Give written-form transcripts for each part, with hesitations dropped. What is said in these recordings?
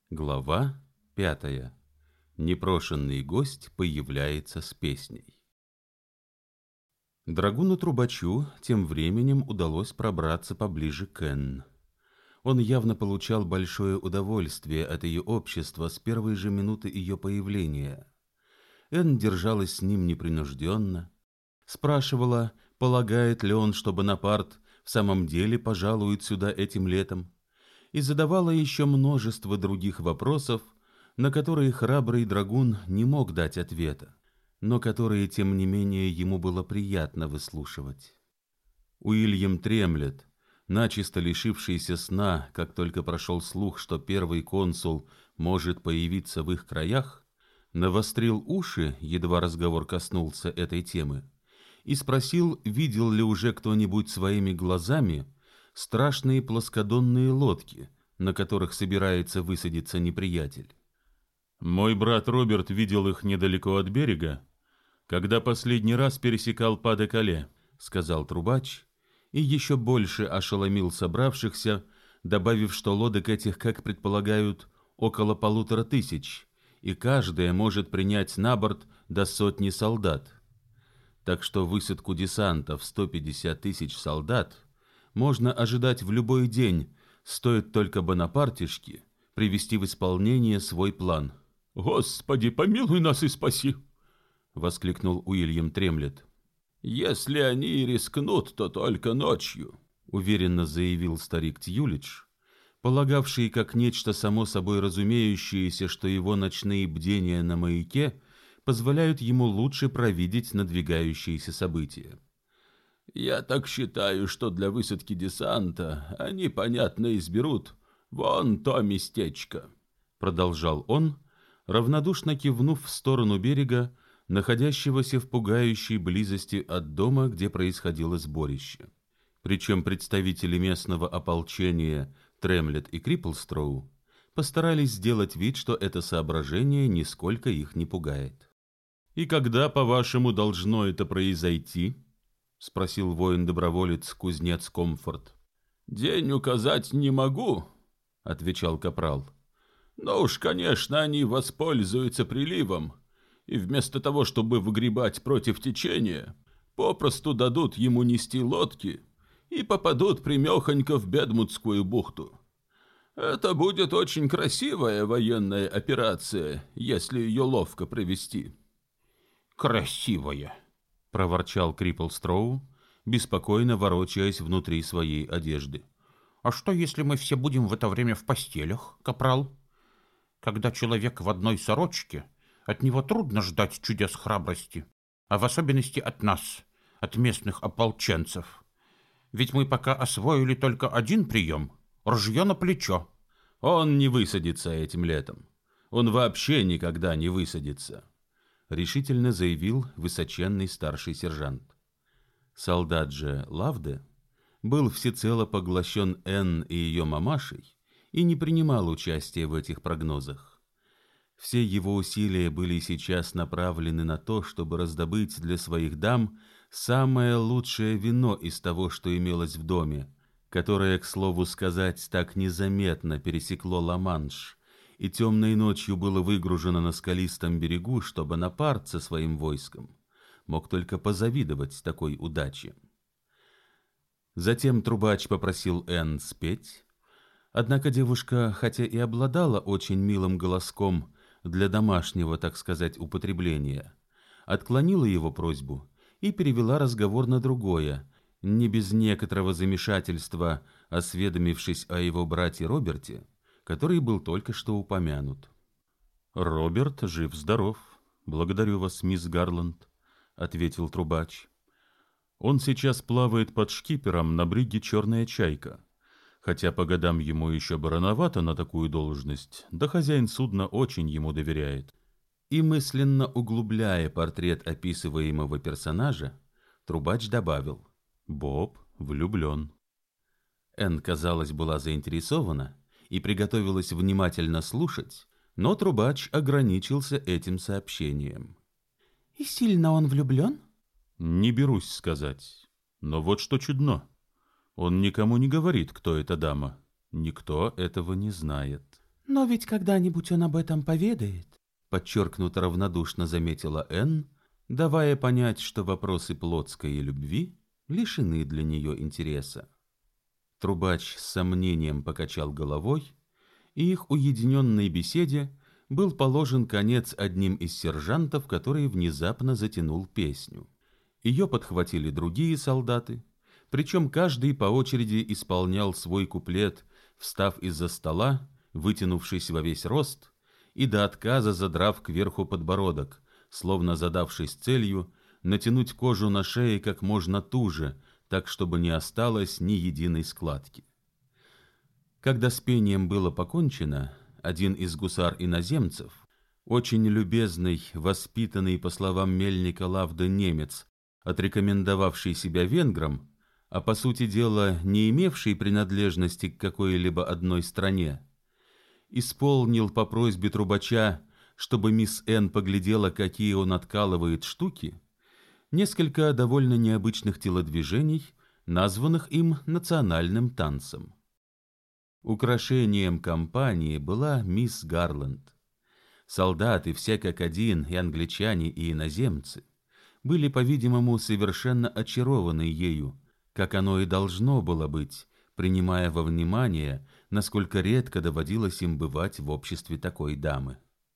Глава 5. Непрошенный гость появляется с песней. Драгуну-трубачу тем временем удалось пробраться поближе к Энн. Он явно получал большое удовольствие от ее общества с первой же минуты ее появления. Энн держалась с ним непринужденно, спрашивала, полагает ли он, что Бонапарт в самом деле пожалует сюда этим летом, и задавала еще множество других вопросов, на которые храбрый драгун не мог дать ответа, но которые, тем не менее, ему было приятно выслушивать. Уильям Тремлет, начисто лишившийся сна, как только прошел слух, что первый консул может появиться в их краях, навострил уши, едва разговор коснулся этой темы, и спросил, видел ли уже кто-нибудь своими глазами страшные плоскодонные лодки, на которых собирается высадиться неприятель. Мой брат Роберт видел их недалеко от берега, когда последний раз пересекал Па-де-Кале, сказал трубач, и еще больше ошеломил собравшихся, добавив, что лодок этих, как предполагают, около 1500, и каждая может принять на борт до 100 солдат. Так что высадку десанта в 150 000 солдат можно ожидать в любой день, стоит только Бонапартишке привести в исполнение свой план. «Господи, помилуй нас и спаси!» — воскликнул Уильям Тремлет. «Если они и рискнут, то только ночью», — уверенно заявил старик Тьюлидж, полагавший как нечто само собой разумеющееся, что его ночные бдения на маяке позволяют ему лучше провидеть надвигающиеся события. «Я так считаю, что для высадки десанта они, понятно, изберут вон то местечко», — продолжал он, равнодушно кивнув в сторону берега, находящегося в пугающей близости от дома, где происходило сборище. Причем представители местного ополчения Тремлет и Криплстроу постарались сделать вид, что это соображение нисколько их не пугает. «И когда, по-вашему, должно это произойти?» — спросил воин-доброволец кузнец Комфорт. «День указать не могу», — отвечал капрал. «Но уж, конечно, они воспользуются приливом, и вместо того, чтобы выгребать против течения, попросту дадут ему нести лодки и попадут прямехонько в Бедмутскую бухту. Это будет очень красивая военная операция, если ее ловко провести». «Красивая», — проворчал Криплстроу, беспокойно ворочаясь внутри своей одежды. «А что, если мы все будем в это время в постелях, капрал? Когда человек в одной сорочке, от него трудно ждать чудес храбрости, а в особенности от нас, от местных ополченцев. Ведь мы пока освоили только один прием — ружье на плечо». «Он не высадится этим летом. Он вообще никогда не высадится», — решительно заявил высоченный старший сержант. Солдат же Лавде был всецело поглощен Энн и ее мамашей и не принимал участия в этих прогнозах. Все его усилия были сейчас направлены на то, чтобы раздобыть для своих дам самое лучшее вино из того, что имелось в доме, которое, к слову сказать, так незаметно пересекло Ла-Манш и темной ночью было выгружено на скалистом берегу, чтобы Бонапарт со своим войском мог только позавидовать такой удаче. Затем трубач попросил Энн спеть, однако девушка, хотя и обладала очень милым голоском для домашнего, так сказать, употребления, отклонила его просьбу и перевела разговор на другое, не без некоторого замешательства осведомившись о его брате Роберте, который был только что упомянут. «Роберт жив-здоров. Благодарю вас, мисс Гарланд», — ответил трубач. «Он сейчас плавает под шкипером на бриге «Черная чайка». Хотя по годам ему еще бы рановато на такую должность, да хозяин судна очень ему доверяет». И мысленно углубляя портрет описываемого персонажа, трубач добавил: «Боб влюблен». Энн, казалось, была заинтересована и приготовилась внимательно слушать, но трубач ограничился этим сообщением. «И сильно он влюблен?» «Не берусь сказать. Но вот что чудно. Он никому не говорит, кто эта дама. Никто этого не знает». Но ведь когда-нибудь он об этом поведает, подчеркнуто равнодушно заметила Энн, давая понять, что вопросы плотской любви лишены для нее интереса. Трубач с сомнением покачал головой, и их уединенной беседе был положен конец одним из сержантов, который внезапно затянул песню. Ее подхватили другие солдаты, причем каждый по очереди исполнял свой куплет, встав из-за стола, вытянувшись во весь рост и до отказа задрав кверху подбородок, словно задавшись целью натянуть кожу на шее как можно туже, так, чтобы не осталось ни единой складки. Когда с пением было покончено, один из гусар-иноземцев, очень любезный, воспитанный, по словам Мельника, Лавда немец, отрекомендовавший себя венгром, а по сути дела не имевший принадлежности к какой-либо одной стране, исполнил по просьбе трубача, чтобы мисс Энн поглядела, какие он откалывает штуки, несколько довольно необычных телодвижений, названных им национальным танцем. Украшением компании была мисс Гарланд. Солдаты, все как один, и англичане, и иноземцы, были, по-видимому, совершенно очарованы ею, как оно и должно было быть, принимая во внимание, насколько редко доводилось им бывать в обществе такой дамы.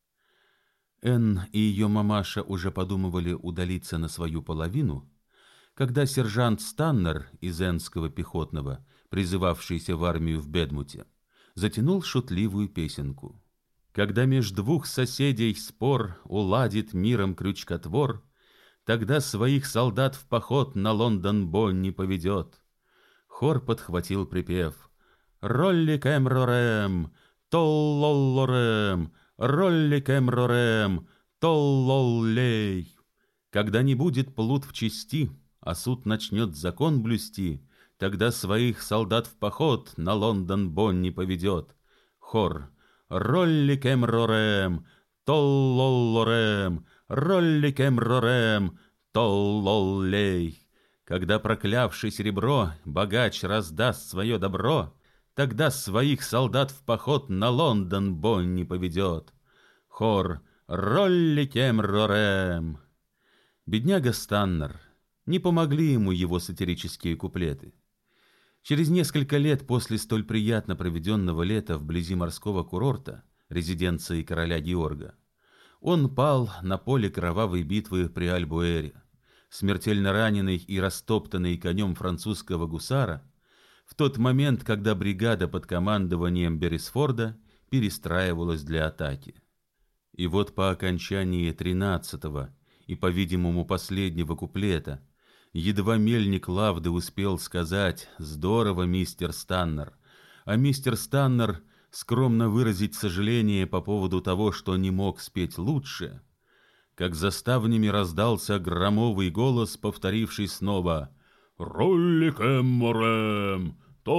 Энн и ее мамаша уже подумывали удалиться на свою половину, когда сержант Станнер из Эннского пехотного, призывавшийся в армию в Бедмуте, затянул шутливую песенку. Когда меж двух соседей спор уладит миром крючкотвор, тогда своих солдат в поход на Лондон-Бонни поведет. Хор подхватил припев: «Ролли-кэм-ро-рэм, толлолло-рэм, ролли-кэм-ро-рэм, толлоллей». Когда не будет плут в чести, а суд начнет закон блюсти, тогда своих солдат в поход на Лондон-Бонни поведет. Хор: «Ролли-кэм-ро-рэм, толлолло-рэм, ролли-кэм-ро-рэм, толлоллей». Когда проклявший серебро богач раздаст свое добро, тогда своих солдат в поход на Лондон-Бонни поведет. Хор: «Ролли-кэм-ро-рэм». Бедняга Станнер, не помогли ему его сатирические куплеты. Через несколько лет после столь приятно проведенного лета вблизи морского курорта, резиденции короля Георга, он пал на поле кровавой битвы при Альбуэре, смертельно раненый и растоптанный конем французского гусара, в тот момент, когда бригада под командованием Беррисфорда перестраивалась для атаки. И вот по окончании 13-го и, по-видимому, последнего куплета, едва Мельник Лавды успел сказать «Здорово, мистер Станнер», а мистер Станнер скромно выразить сожаление по поводу того, что не мог спеть лучше, как за ставнями раздался громовый голос, повторивший снова «Ролли-кэм-рэм,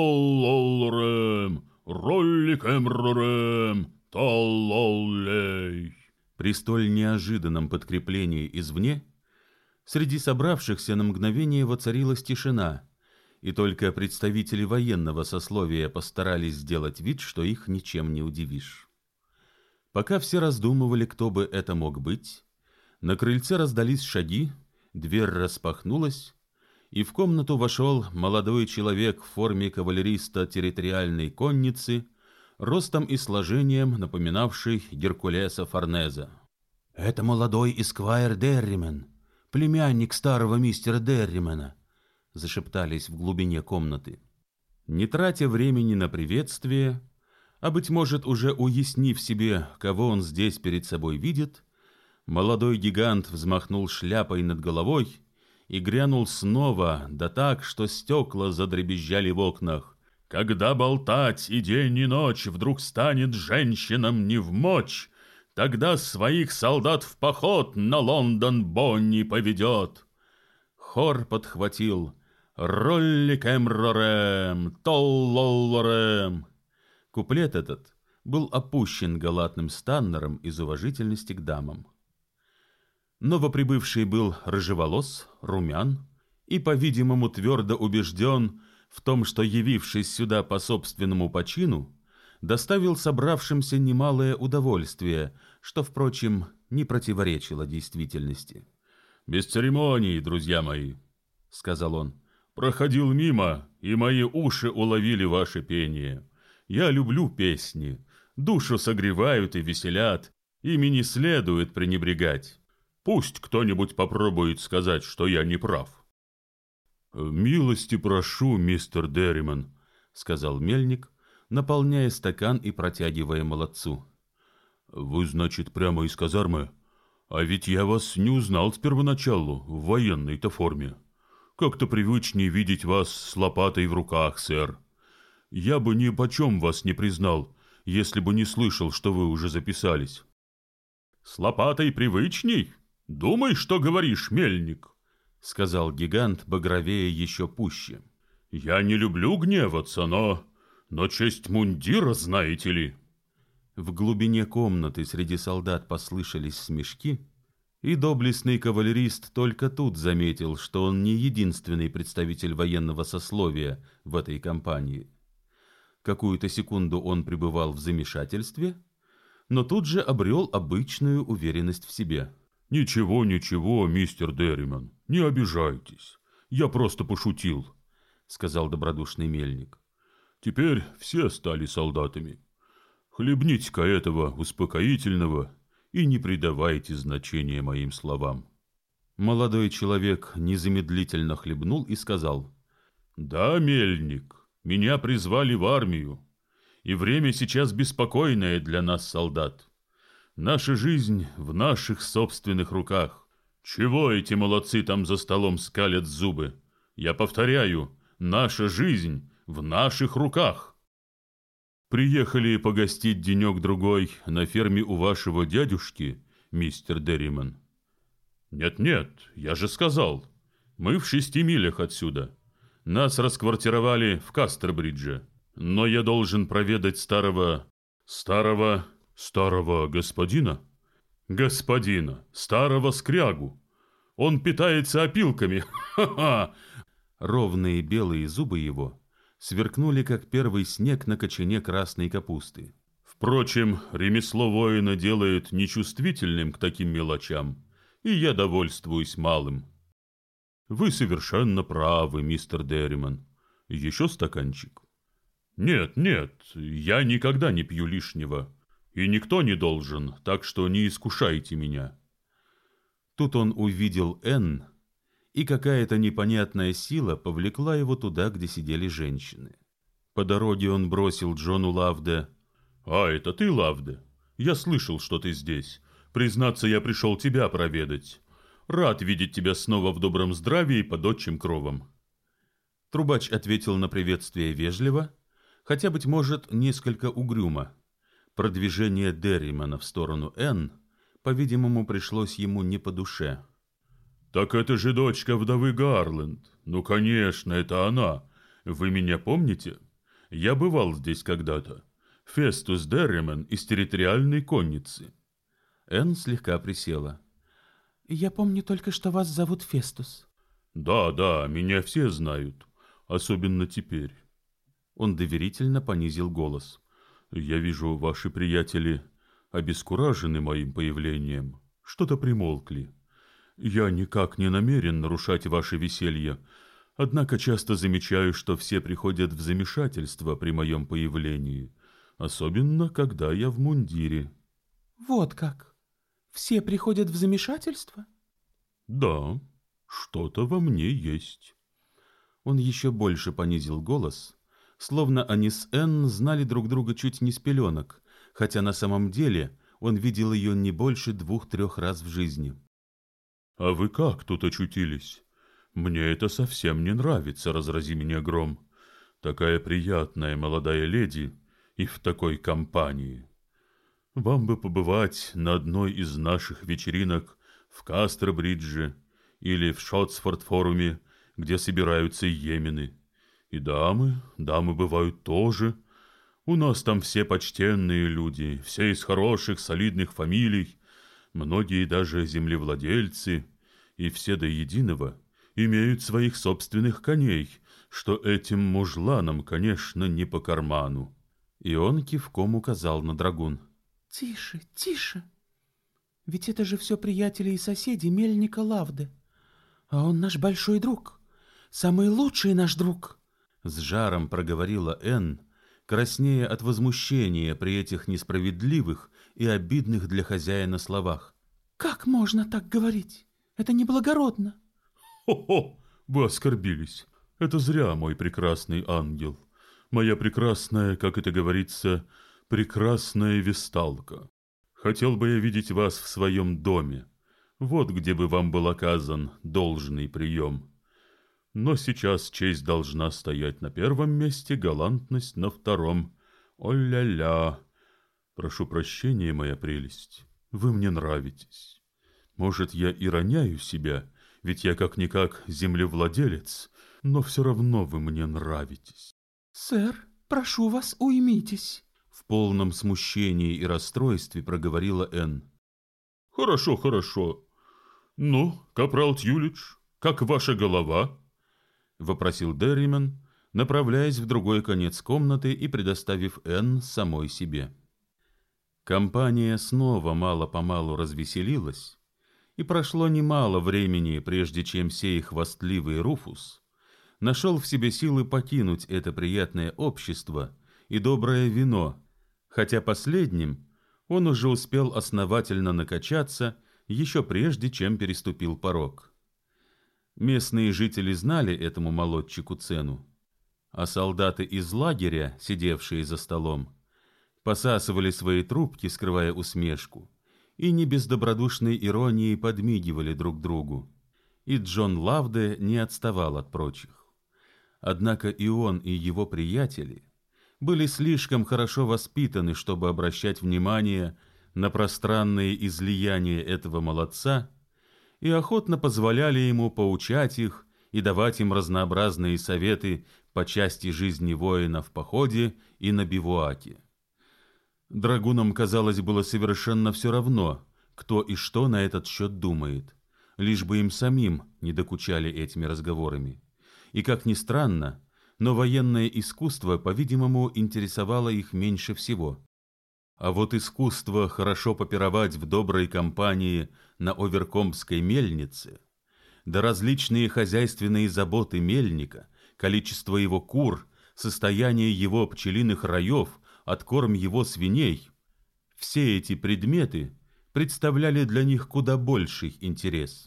толлол-рэм, ролли-кэм-рэм, толлоллей». При столь неожиданном подкреплении извне среди собравшихся на мгновение воцарилась тишина, и только представители военного сословия постарались сделать вид, что их ничем не удивишь. Пока все раздумывали, кто бы это мог быть, на крыльце раздались шаги, дверь распахнулась, и в комнату вошел молодой человек в форме кавалериста территориальной конницы, ростом и сложением напоминавший Геркулеса Форнеза. «Это молодой эсквайр Дерримен, племянник старого мистера Дерримена», — зашептались в глубине комнаты. Не тратя времени на приветствие, а, быть может, уже уяснив себе, кого он здесь перед собой видит, молодой гигант взмахнул шляпой над головой и грянул снова, да так, что стекла задребезжали в окнах. «Когда болтать и день, и ночь вдруг станет женщинам невмочь, тогда своих солдат в поход на Лондон-Бонни поведет». Хор подхватил «Ролли-кэм-ро-рэм, толлол-рэм». Куплет этот был опущен галатным Станнером из уважительности к дамам. Новоприбывший был рыжеволос, румян и, по-видимому, твердо убежден в том, что, явившись сюда по собственному почину, доставил собравшимся немалое удовольствие, что, впрочем, не противоречило действительности. «Без церемоний, друзья мои», — сказал он. «Проходил мимо, и мои уши уловили ваше пение. Я люблю песни, душу согревают и веселят, ими не следует пренебрегать. Пусть кто-нибудь попробует сказать, что я не прав». «Милости прошу, мистер Дерриман», — сказал мельник, наполняя стакан и протягивая молодцу. «Вы, значит, прямо из казармы? А ведь я вас не узнал с первоначалу в военной-то форме. Как-то привычнее видеть вас с лопатой в руках, сэр. Я бы ни почем вас не признал, если бы не слышал, что вы уже записались». «С лопатой привычней? Думай, что говоришь, мельник», — сказал гигант, багровея еще пуще. «Я не люблю гневаться, но честь мундира, знаете ли». В глубине комнаты среди солдат послышались смешки, и доблестный кавалерист только тут заметил, что он не единственный представитель военного сословия в этой компании. Какую-то секунду он пребывал в замешательстве, но тут же обрел обычную уверенность в себе. «Ничего, ничего, мистер Дерриман, не обижайтесь. Я просто пошутил», — сказал добродушный мельник. «Теперь все стали солдатами. Хлебните-ка этого успокоительного и не придавайте значения моим словам». Молодой человек незамедлительно хлебнул и сказал: «Да, мельник, меня призвали в армию, и время сейчас беспокойное для нас, солдат. Наша жизнь в наших собственных руках. Чего эти молодцы там за столом скалят зубы? Я повторяю, наша жизнь в наших руках». «Приехали погостить денек-другой на ферме у вашего дядюшки, мистер Дерриман?» «Нет-нет, я же сказал, мы в 6 милях отсюда. Нас расквартировали в Кастербридже, но я должен проведать старого господина? Господина, старого скрягу. Он питается опилками, ха-ха!» Ровные белые зубы его сверкнули, как первый снег на кочане красной капусты. «Впрочем, ремесло воина делает нечувствительным к таким мелочам, и я довольствуюсь малым». «Вы совершенно правы, мистер Дерриман. Еще стаканчик?» «Нет, нет, я никогда не пью лишнего, и никто не должен, так что не искушайте меня». Тут он увидел Энн, и какая-то непонятная сила повлекла его туда, где сидели женщины. По дороге он бросил Джону Лавде: «А, это ты, Лавде? Я слышал, что ты здесь. Признаться, я пришел тебя проведать. Рад видеть тебя снова в добром здравии и под отчим кровом». Трубач ответил на приветствие вежливо, хотя, быть может, несколько угрюмо. Продвижение Дерримана в сторону Энн, по-видимому, пришлось ему не по душе. «Так это же дочка вдовы Гарленд. Ну, конечно, это она. Вы меня помните? Я бывал здесь когда-то. Фестус Дерриман из территориальной конницы». Энн слегка присела. «Я помню только, что вас зовут Фестус». «Да, меня все знают, особенно теперь». Он доверительно понизил голос. «Я вижу, ваши приятели обескуражены моим появлением, что-то примолкли. Я никак не намерен нарушать ваше веселье, однако часто замечаю, что все приходят в замешательство при моем появлении, особенно когда я в мундире». «Вот как? Все приходят в замешательство?» «Да, что-то во мне есть». Он еще больше понизил голос, словно они с Энн знали друг друга чуть не с пеленок, хотя на самом деле он видел ее не больше 2-3 раз в жизни. «А вы как тут очутились? Мне это совсем не нравится, разрази меня гром. Такая приятная молодая леди и в такой компании. Вам бы побывать на одной из наших вечеринок в Кастербридже или в Шотсфорд-форуме, где собираются йемены. И дамы бывают тоже. У нас там все почтенные люди, все из хороших, солидных фамилий, многие даже землевладельцы, и все до единого имеют своих собственных коней, что этим мужланам, конечно, не по карману». И он кивком указал на драгун. Тише, тише. Ведь это же все приятели и соседи мельника Лавды. А он наш большой друг, самый лучший наш друг. С жаром проговорила Энн, краснея от возмущения при этих несправедливых и обидных для хозяина словах. Как можно так говорить? Это неблагородно. Хо-хо, вы оскорбились. Это зря, мой прекрасный ангел. Моя прекрасная, как это говорится, прекрасная весталка. Хотел бы я видеть вас в своем доме. Вот где бы вам был оказан должный прием. Но сейчас честь должна стоять на первом месте, галантность на втором. О-ля-ля! Прошу прощения, моя прелесть, вы мне нравитесь. Может, я и роняю себя, ведь я как-никак землевладелец, но все равно вы мне нравитесь. Сэр, прошу вас, уймитесь. В полном смущении и расстройстве проговорила Энн. Хорошо, хорошо. Ну, капрал Тьюлидж, как ваша голова? Вопросил Дерриман, направляясь в другой конец комнаты и предоставив Энн самой себе. Компания снова мало-помалу развеселилась, и прошло немало времени, прежде чем сей хвастливый Руфус нашел в себе силы покинуть это приятное общество и доброе вино, хотя последним он уже успел основательно накачаться еще прежде, чем переступил порог. Местные жители знали этому молодчику цену, а солдаты из лагеря, сидевшие за столом, посасывали свои трубки, скрывая усмешку, и не без добродушной иронии подмигивали друг другу. И Джон Лавде не отставал от прочих. Однако и он, и его приятели были слишком хорошо воспитаны, чтобы обращать внимание на пространные излияния этого молодца, и охотно позволяли ему поучать их и давать им разнообразные советы по части жизни воина в походе и на бивуаке. Драгунам, казалось, было совершенно все равно, кто и что на этот счет думает, лишь бы им самим не докучали этими разговорами. И, как ни странно, но военное искусство, по-видимому, интересовало их меньше всего. А вот искусство хорошо попировать в доброй компании на Оверкомбской мельнице, да различные хозяйственные заботы мельника, количество его кур, состояние его пчелиных раев, откорм его свиней, все эти предметы представляли для них куда больший интерес.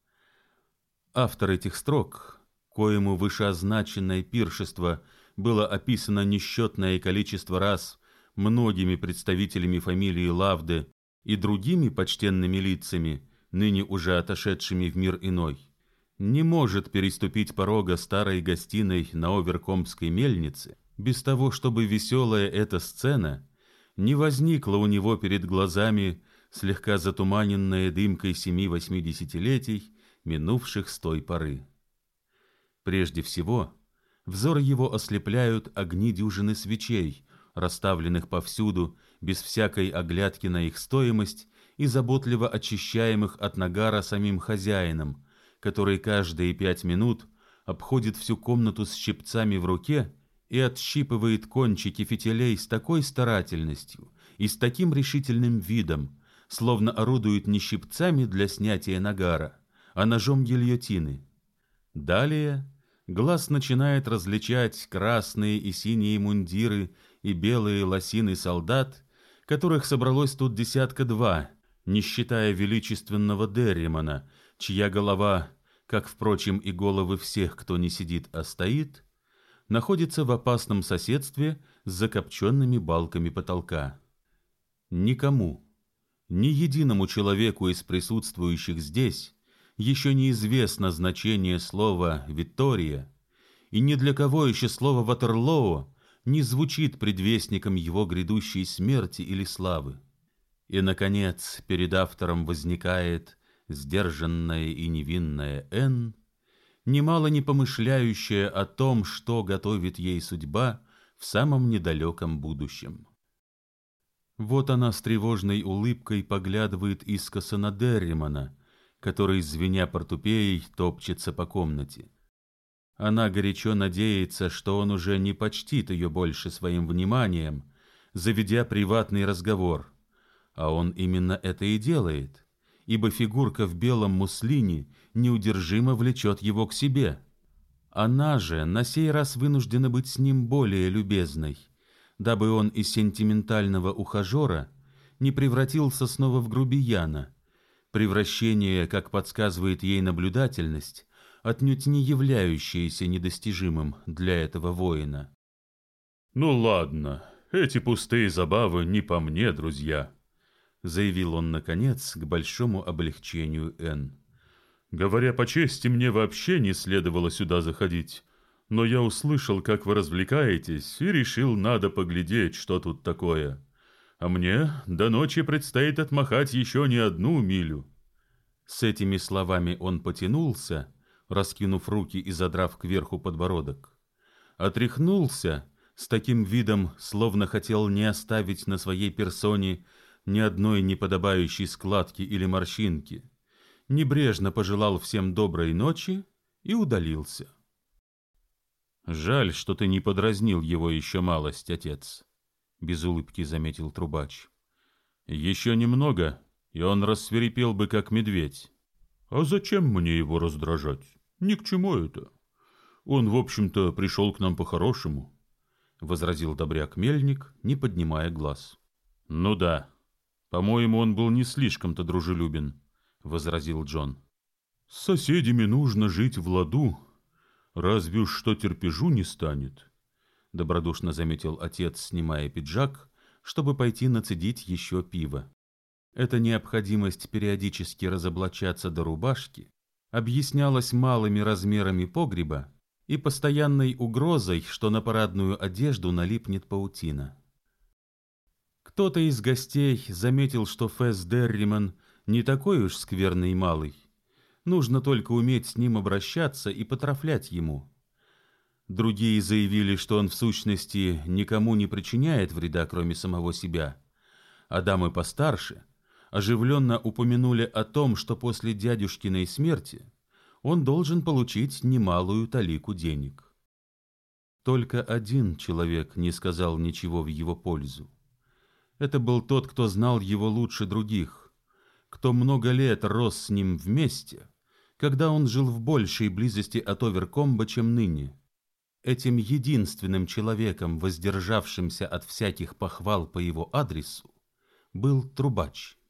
Автор этих строк, коему вышеозначенное пиршество было описано несчетное количество раз многими представителями фамилии Лавде и другими почтенными лицами, ныне уже отошедшими в мир иной, не может переступить порога старой гостиной на Оверкомбской мельнице без того, чтобы веселая эта сцена не возникла у него перед глазами, слегка затуманенная дымкой 7-80-летий, минувших с той поры. Прежде всего, взор его ослепляют огни дюжины свечей, расставленных повсюду, без всякой оглядки на их стоимость и заботливо очищаемых от нагара самим хозяином, который каждые 5 минут обходит всю комнату с щипцами в руке и отщипывает кончики фитилей с такой старательностью и с таким решительным видом, словно орудует не щипцами для снятия нагара, а ножом гильотины. Далее глаз начинает различать красные и синие мундиры и белые лосины солдат, которых собралось тут 2, не считая величественного Дерримана, чья голова, как, впрочем, и головы всех, кто не сидит, а стоит, находится в опасном соседстве с закопченными балками потолка. Никому, ни единому человеку из присутствующих здесь еще неизвестно значение слова «Виктория», и ни для кого еще слово «Ватерлоо» не звучит предвестником его грядущей смерти или славы. И, наконец, перед автором возникает сдержанная и невинная Энн, немало не помышляющая о том, что готовит ей судьба в самом недалеком будущем. Вот она с тревожной улыбкой поглядывает искоса на Дерримана, который, звеня портупеей, топчется по комнате. Она горячо надеется, что он уже не почтит ее больше своим вниманием, заведя приватный разговор. А он именно это и делает, ибо фигурка в белом муслине неудержимо влечет его к себе. Она же на сей раз вынуждена быть с ним более любезной, дабы он из сентиментального ухажера не превратился снова в грубияна. Превращение, как подсказывает ей наблюдательность, отнюдь не являющееся недостижимым для этого воина. «Ну ладно, эти пустые забавы не по мне, друзья», — заявил он, наконец, к большому облегчению Энн. «Говоря по чести, мне вообще не следовало сюда заходить, но я услышал, как вы развлекаетесь, и решил, надо поглядеть, что тут такое. А мне до ночи предстоит отмахать еще не 1 милю». С этими словами он потянулся, раскинув руки и задрав кверху подбородок. Отряхнулся с таким видом, словно хотел не оставить на своей персоне ни одной неподобающей складки или морщинки, небрежно пожелал всем доброй ночи и удалился. «Жаль, что ты не подразнил его еще малость, отец», — без улыбки заметил трубач. «Еще немного, и он рассвирепел бы, как медведь». «А зачем мне его раздражать? Ни к чему это. Он, в общем-то, пришел к нам по-хорошему», — возразил добряк Мельник, не поднимая глаз. «Ну да, по-моему, он был не слишком-то дружелюбен», — возразил Джон. «С соседями нужно жить в ладу. Разве уж что терпежу не станет», — добродушно заметил отец, снимая пиджак, чтобы пойти нацедить еще пиво. Эта необходимость периодически разоблачаться до рубашки объяснялась малыми размерами погреба и постоянной угрозой, что на парадную одежду налипнет паутина. Кто-то из гостей заметил, что Фэс Дерриман не такой уж скверный малый. Нужно только уметь с ним обращаться и потрафлять ему. Другие заявили, что он в сущности никому не причиняет вреда, кроме самого себя. А дамы постарше оживленно упомянули о том, что после дядюшкиной смерти он должен получить немалую талику денег. Только один человек не сказал ничего в его пользу. Это был тот, кто знал его лучше других, кто много лет рос с ним вместе, когда он жил в большей близости от Оверкомба, чем ныне. Этим единственным человеком, воздержавшимся от всяких похвал по его адресу, был трубач.